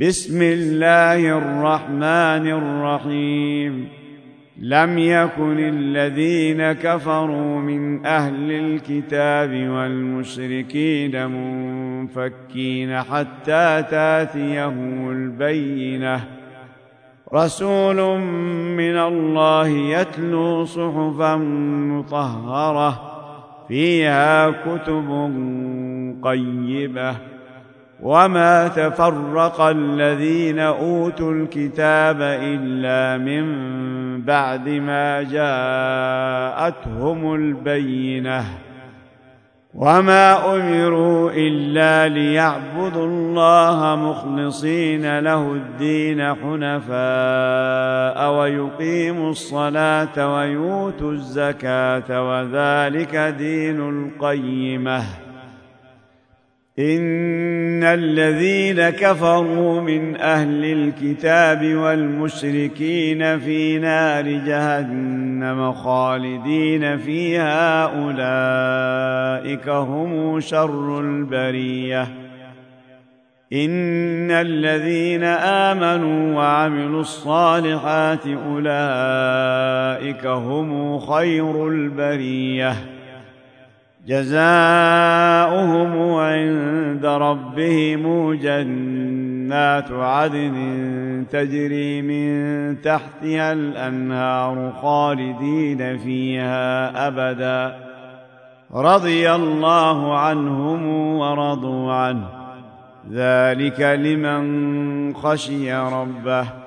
بسم الله الرحمن الرحيم. لم يكن الذين كفروا من أهل الكتاب والمشركين منفكين حتى تأتيهم البينة، رسول من الله يتلو صحفا مطهرة فيها كتب قيمة. وما تفرق الذين أوتوا الكتاب إلا من بعد ما جاءتهم البينة، وما أمروا إلا ليعبدوا الله مخلصين له الدين حنفاء ويقيموا الصلاة ويؤتوا الزكاة وذلك دين القيمة. إن الذين كفروا من أهل الكتاب والمشركين في نار جهنم خالدين فيها أولئك هم شر البرية. إن الذين آمنوا وعملوا الصالحات أولئك هم خير البرية، جزاؤهم عند ربهم جنات عدن تجري من تحتها الأنهار خالدين فيها أبدا، رضي الله عنهم ورضوا عنه، ذلك لمن خشي ربه.